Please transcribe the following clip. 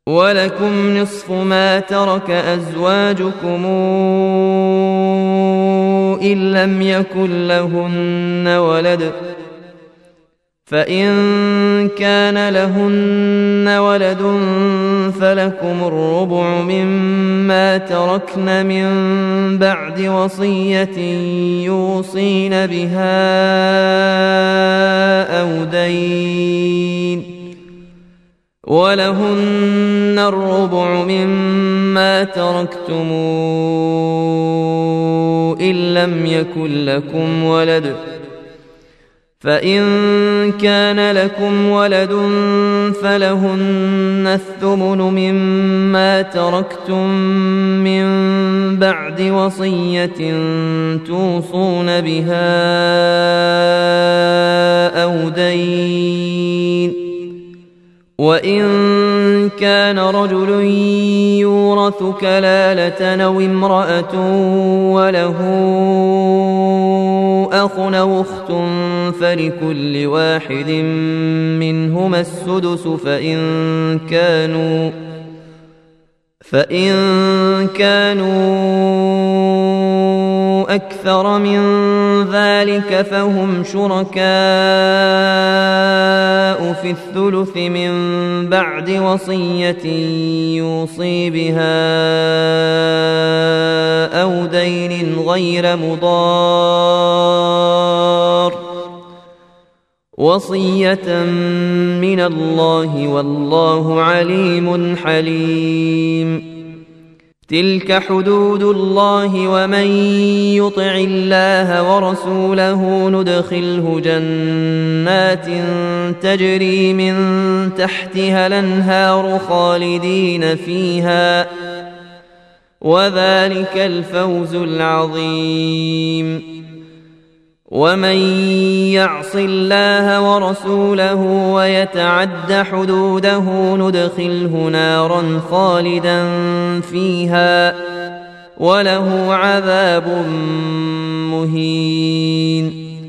ولكم نصف ما ترك أزواجكم إن لم يكن لهن ولد، فإن كان لهن ولد فلكم الربع مما تركن من بعد وصية يوصين بها أو دين، ولهن الربع مما تركتم إن لم يكن لكم ولد، فإن كان لكم ولد فلهن الثمن مما تركتم من بعد وصية توصون بها أو دين، وإن كان رجل يورث كلالة أو امرأة وله أخ أو أخت فلكل واحد منهما السدس فإن كانوا أكثر من ذلك فهم شركاء في الثلث من بعد وصية يوصي بها أو دين غير مضار، وصية من الله والله عليم حليم. تلك حدود الله، ومن يطع الله ورسوله ندخله جنات تجري من تحتها الأنهار خالدين فيها، وذلك الفوز العظيم. ومن يعص الله ورسوله ويتعد حدوده ندخله نارا خالدا فيها وله عذاب مهين.